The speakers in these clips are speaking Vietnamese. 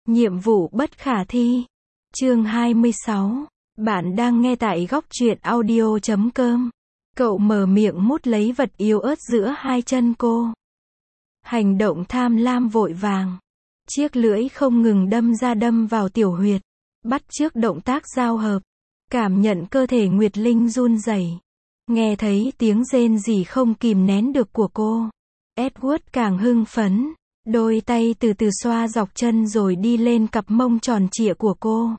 Nhiệm vụ bất khả thi. Chương 26. Bạn đang nghe tại góc truyện audio.com. Cậu mở miệng mút lấy vật yếu ớt giữa hai chân cô. Hành động tham lam vội vàng. Chiếc lưỡi không ngừng đâm ra đâm vào tiểu huyệt. Bắt chước động tác giao hợp. Cảm nhận cơ thể Nguyệt Linh run rẩy. Nghe thấy tiếng rên rỉ không kìm nén được của cô. Edward càng hưng phấn. Đôi tay từ từ xoa dọc chân rồi đi lên cặp mông tròn trịa của cô.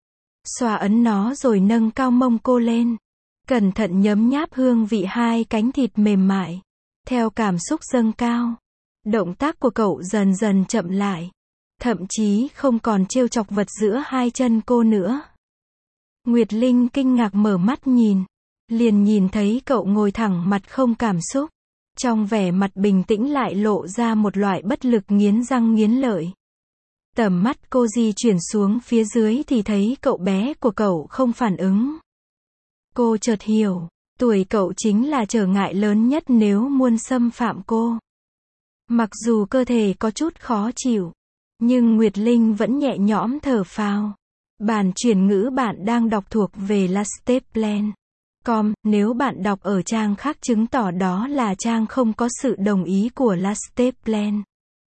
Xoa ấn nó rồi nâng cao mông cô lên. Cẩn thận nhấm nháp hương vị hai cánh thịt mềm mại. Theo cảm xúc dâng cao, động tác của cậu dần dần chậm lại. Thậm chí không còn trêu chọc vật giữa hai chân cô nữa. Nguyệt Linh kinh ngạc mở mắt nhìn. Liền nhìn thấy cậu ngồi thẳng mặt không cảm xúc. Trong vẻ mặt bình tĩnh lại lộ ra một loại bất lực nghiến răng nghiến lợi. Tầm mắt cô di chuyển xuống phía dưới thì thấy cậu bé của cậu không phản ứng. Cô chợt hiểu, tuổi cậu chính là trở ngại lớn nhất nếu muốn xâm phạm cô. Mặc dù cơ thể có chút khó chịu, nhưng Nguyệt Linh vẫn nhẹ nhõm thở phào. Bản chuyển ngữ bạn đang đọc thuộc về lasteplan.com. Nếu bạn đọc ở trang khác chứng tỏ đó là trang không có sự đồng ý của Lasteplan.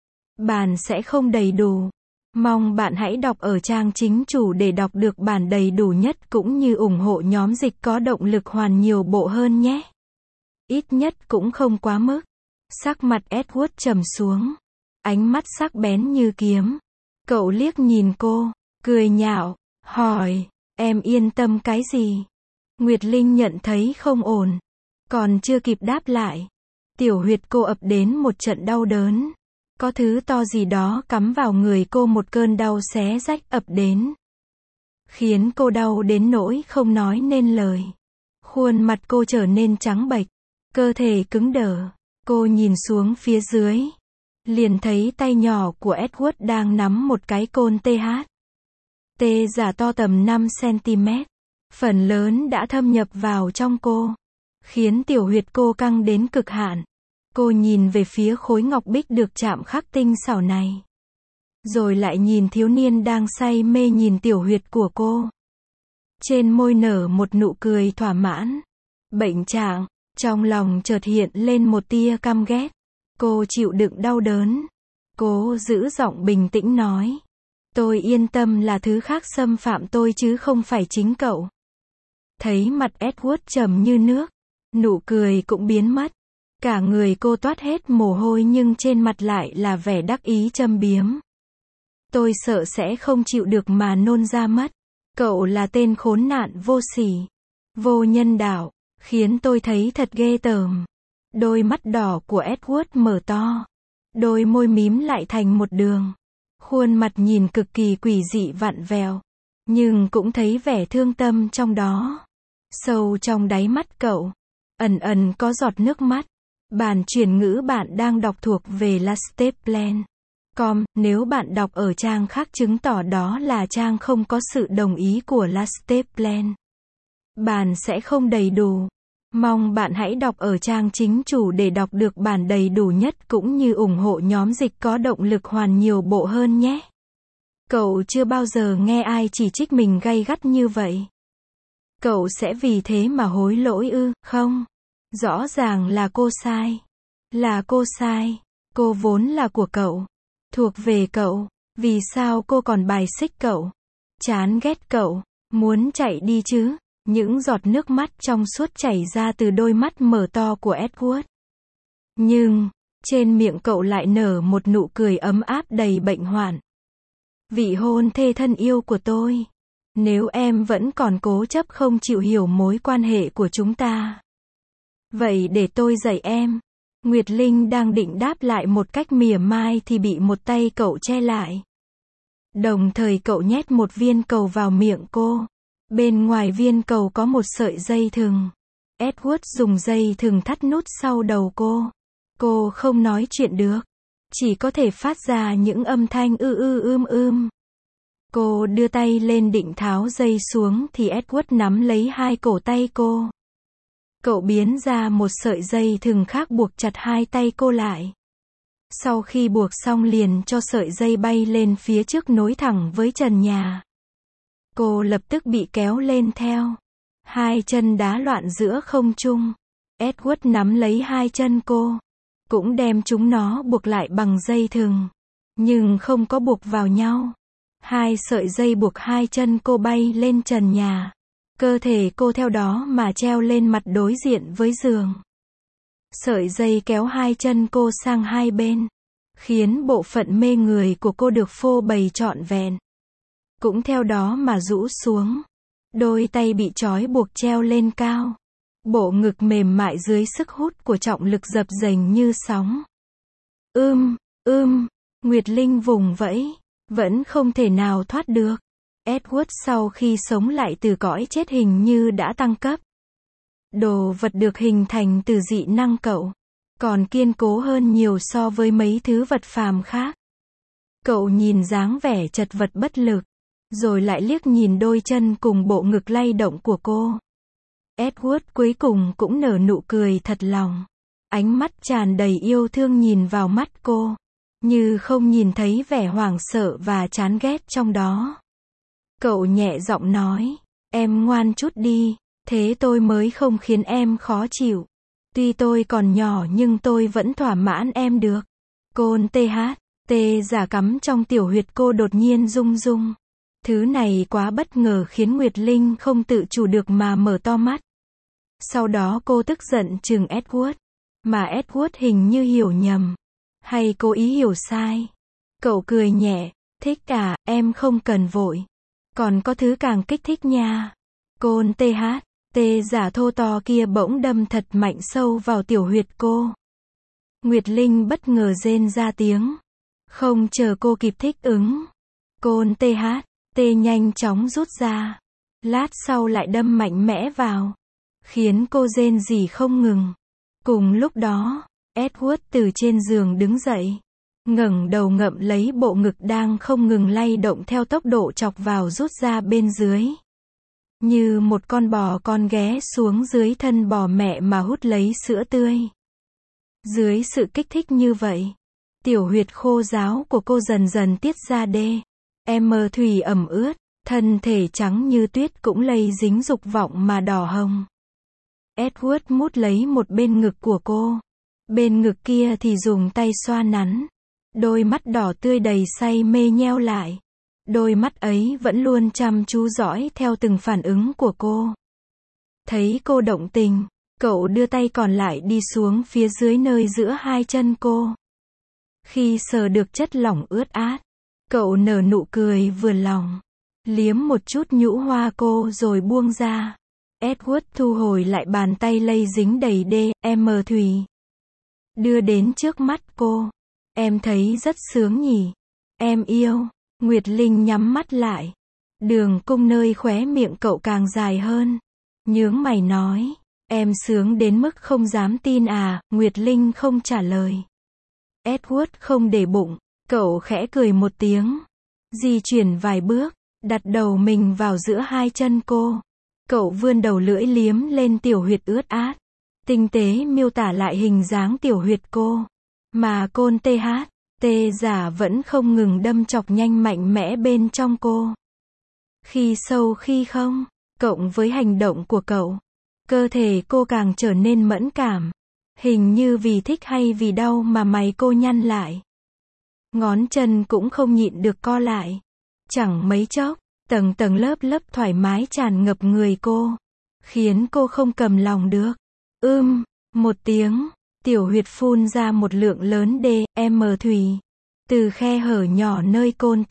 Bản sẽ không đầy đủ. Mong bạn hãy đọc ở trang chính chủ để đọc được bản đầy đủ nhất cũng như ủng hộ nhóm dịch có động lực hoàn nhiều bộ hơn nhé. Ít nhất cũng không quá mức. Sắc mặt Edward trầm xuống. Ánh mắt sắc bén như kiếm. Cậu liếc nhìn cô, cười nhạo, hỏi, em yên tâm cái gì? Nguyệt Linh nhận thấy không ổn. Còn chưa kịp đáp lại. Tiểu huyệt cô ập đến một trận đau đớn. Có thứ to gì đó cắm vào người cô, một cơn đau xé rách ập đến. Khiến cô đau đến nỗi không nói nên lời. Khuôn mặt cô trở nên trắng bệch. Cơ thể cứng đờ. Cô nhìn xuống phía dưới. Liền thấy tay nhỏ của Edward đang nắm một cái côn TH. T giả to tầm 5cm. Phần lớn đã thâm nhập vào trong cô. Khiến tiểu huyệt cô căng đến cực hạn. Cô nhìn về phía khối ngọc bích được chạm khắc tinh xảo này. Rồi lại nhìn thiếu niên đang say mê nhìn tiểu huyệt của cô. Trên môi nở một nụ cười thỏa mãn. Bệnh trạng, trong lòng chợt hiện lên một tia căm ghét. Cô chịu đựng đau đớn. Cô giữ giọng bình tĩnh nói. Tôi yên tâm là thứ khác xâm phạm tôi chứ không phải chính cậu. Thấy mặt Edward trầm như nước. Nụ cười cũng biến mất. Cả người cô toát hết mồ hôi nhưng trên mặt lại là vẻ đắc ý châm biếm. Tôi sợ sẽ không chịu được mà nôn ra mất. Cậu là tên khốn nạn vô sỉ, vô nhân đạo, khiến tôi thấy thật ghê tởm. Đôi mắt đỏ của Edward mở to. Đôi môi mím lại thành một đường. Khuôn mặt nhìn cực kỳ quỷ dị vặn vẹo. Nhưng cũng thấy vẻ thương tâm trong đó. Sâu trong đáy mắt cậu, ẩn ẩn có giọt nước mắt. Bản chuyển ngữ bạn đang đọc thuộc về Lasteplan.com. Nếu bạn đọc ở trang khác chứng tỏ đó là trang không có sự đồng ý của Lasteplan. Bản sẽ không đầy đủ. Mong bạn hãy đọc ở trang chính chủ để đọc được bản đầy đủ nhất cũng như ủng hộ nhóm dịch có động lực hoàn nhiều bộ hơn nhé. Cậu chưa bao giờ nghe ai chỉ trích mình gay gắt như vậy. Cậu sẽ vì thế mà hối lỗi ư? Không. Rõ ràng là cô sai. Là cô sai. Cô vốn là của cậu. Thuộc về cậu. Vì sao cô còn bài xích cậu? Chán ghét cậu. Muốn chạy đi chứ? Những giọt nước mắt trong suốt chảy ra từ đôi mắt mở to của Edward. Nhưng, trên miệng cậu lại nở một nụ cười ấm áp đầy bệnh hoạn. Vị hôn thê thân yêu của tôi. Nếu em vẫn còn cố chấp không chịu hiểu mối quan hệ của chúng ta. Vậy để tôi dạy em. Nguyệt Linh đang định đáp lại một cách mỉa mai thì bị một tay cậu che lại. Đồng thời cậu nhét một viên cầu vào miệng cô. Bên ngoài viên cầu có một sợi dây thừng. Edward dùng dây thừng thắt nút sau đầu cô. Cô không nói chuyện được. Chỉ có thể phát ra những âm thanh ưm. Cô đưa tay lên định tháo dây xuống thì Edward nắm lấy hai cổ tay cô. Cậu biến ra một sợi dây thừng khác buộc chặt hai tay cô lại. Sau khi buộc xong liền cho sợi dây bay lên phía trước nối thẳng với trần nhà. Cô lập tức bị kéo lên theo. Hai chân đá loạn giữa không trung. Edward nắm lấy hai chân cô. Cũng đem chúng nó buộc lại bằng dây thừng. Nhưng không có buộc vào nhau. Hai sợi dây buộc hai chân cô bay lên trần nhà. Cơ thể cô theo đó mà treo lên mặt đối diện với giường. Sợi dây kéo hai chân cô sang hai bên. Khiến bộ phận mê người của cô được phô bày trọn vẹn. Cũng theo đó mà rũ xuống. Đôi tay bị trói buộc treo lên cao. Bộ ngực mềm mại dưới sức hút của trọng lực dập dềnh như sóng. Nguyệt Linh vùng vẫy. Vẫn không thể nào thoát được. Edward sau khi sống lại từ cõi chết hình như đã tăng cấp. Đồ vật được hình thành từ dị năng cậu. Còn kiên cố hơn nhiều so với mấy thứ vật phàm khác. Cậu nhìn dáng vẻ chật vật bất lực. Rồi lại liếc nhìn đôi chân cùng bộ ngực lay động của cô. Edward cuối cùng cũng nở nụ cười thật lòng. Ánh mắt tràn đầy yêu thương nhìn vào mắt cô. Như không nhìn thấy vẻ hoảng sợ và chán ghét trong đó. Cậu nhẹ giọng nói. Em ngoan chút đi. Thế tôi mới không khiến em khó chịu. Tuy tôi còn nhỏ nhưng tôi vẫn thỏa mãn em được. Côn tê giả cắm trong tiểu huyệt cô đột nhiên rung rung. Thứ này quá bất ngờ khiến Nguyệt Linh không tự chủ được mà mở to mắt. Sau đó cô tức giận trừng Edward. Mà Edward hình như hiểu nhầm. Hay cố ý hiểu sai. Cậu cười nhẹ. Thích à, em không cần vội. Còn có thứ càng kích thích nha. Côn tê giả thô to kia bỗng đâm thật mạnh sâu vào tiểu huyệt cô. Nguyệt Linh bất ngờ rên ra tiếng. Không chờ cô kịp thích ứng. Côn tê nhanh chóng rút ra. Lát sau lại đâm mạnh mẽ vào. Khiến cô rên rỉ không ngừng. Cùng lúc đó, Edward từ trên giường đứng dậy. Ngẩng đầu ngậm lấy bộ ngực đang không ngừng lay động theo tốc độ chọc vào rút ra bên dưới. Như một con bò con ghé xuống dưới thân bò mẹ mà hút lấy sữa tươi. Dưới sự kích thích như vậy, tiểu huyệt khô ráo của cô dần dần tiết ra thủy ẩm ướt, thân thể trắng như tuyết cũng lây dính dục vọng mà đỏ hồng. Edward mút lấy một bên ngực của cô. Bên ngực kia thì dùng tay xoa nắn. Đôi mắt đỏ tươi đầy say mê nheo lại. Đôi mắt ấy vẫn luôn chăm chú dõi theo từng phản ứng của cô. Thấy cô động tình, cậu đưa tay còn lại đi xuống phía dưới nơi giữa hai chân cô. Khi sờ được chất lỏng ướt át, cậu nở nụ cười vừa lòng. Liếm một chút nhũ hoa cô rồi buông ra. Edward thu hồi lại bàn tay lây dính đầy thủy. Đưa đến trước mắt cô. Em thấy rất sướng nhỉ. Em yêu. Nguyệt Linh nhắm mắt lại. Đường cung nơi khóe miệng cậu càng dài hơn. Nhướng mày nói. Em sướng đến mức không dám tin à. Nguyệt Linh không trả lời. Edward không để bụng. Cậu khẽ cười một tiếng. Di chuyển vài bước. Đặt đầu mình vào giữa hai chân cô. Cậu vươn đầu lưỡi liếm lên tiểu huyệt ướt át. Tinh tế miêu tả lại hình dáng tiểu huyệt cô. Mà côn tê giả vẫn không ngừng đâm chọc nhanh mạnh mẽ bên trong cô. Khi sâu khi không, cộng với hành động của cậu, cơ thể cô càng trở nên mẫn cảm. Hình như vì thích hay vì đau mà mày cô nhăn lại. Ngón chân cũng không nhịn được co lại. Chẳng mấy chốc, tầng tầng lớp lớp thoải mái tràn ngập người cô. Khiến cô không cầm lòng được. Một tiếng, tiểu huyệt phun ra một lượng lớn thủy. Từ khe hở nhỏ nơi côn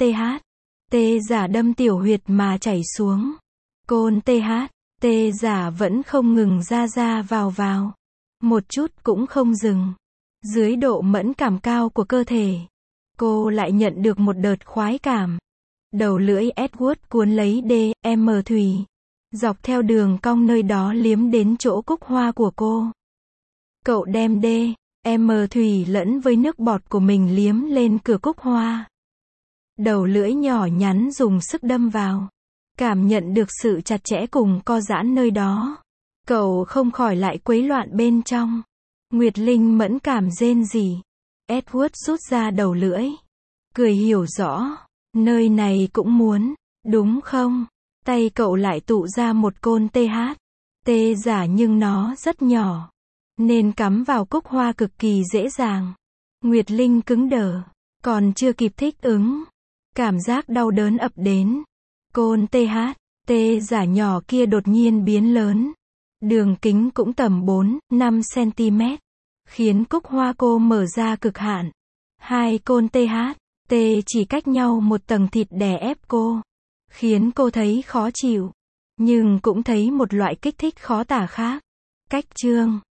tê giả đâm tiểu huyệt mà chảy xuống. Côn tê giả vẫn không ngừng ra vào. Một chút cũng không dừng. Dưới độ mẫn cảm cao của cơ thể, cô lại nhận được một đợt khoái cảm. Đầu lưỡi Edward cuốn lấy thủy. Dọc theo đường cong nơi đó liếm đến chỗ cúc hoa của cô. Cậu đem thủy lẫn với nước bọt của mình liếm lên cửa cúc hoa. Đầu lưỡi nhỏ nhắn dùng sức đâm vào. Cảm nhận được sự chặt chẽ cùng co giãn nơi đó. Cậu không khỏi lại quấy loạn bên trong. Nguyệt Linh mẫn cảm rên rỉ. Edward rút ra đầu lưỡi. Cười hiểu rõ. Nơi này cũng muốn, đúng không? Tay cậu lại tụ ra một côn TH. Tê giả nhưng nó rất nhỏ, nên cắm vào cúc hoa cực kỳ dễ dàng. Nguyệt Linh cứng đờ, còn chưa kịp thích ứng. Cảm giác đau đớn ập đến. Côn TH, tê giả nhỏ kia đột nhiên biến lớn. Đường kính cũng tầm 4-5 cm. Khiến cúc hoa cô mở ra cực hạn. Hai côn TH, T chỉ cách nhau một tầng thịt đè ép cô. Khiến cô thấy khó chịu. Nhưng cũng thấy một loại kích thích khó tả khác. Cách chương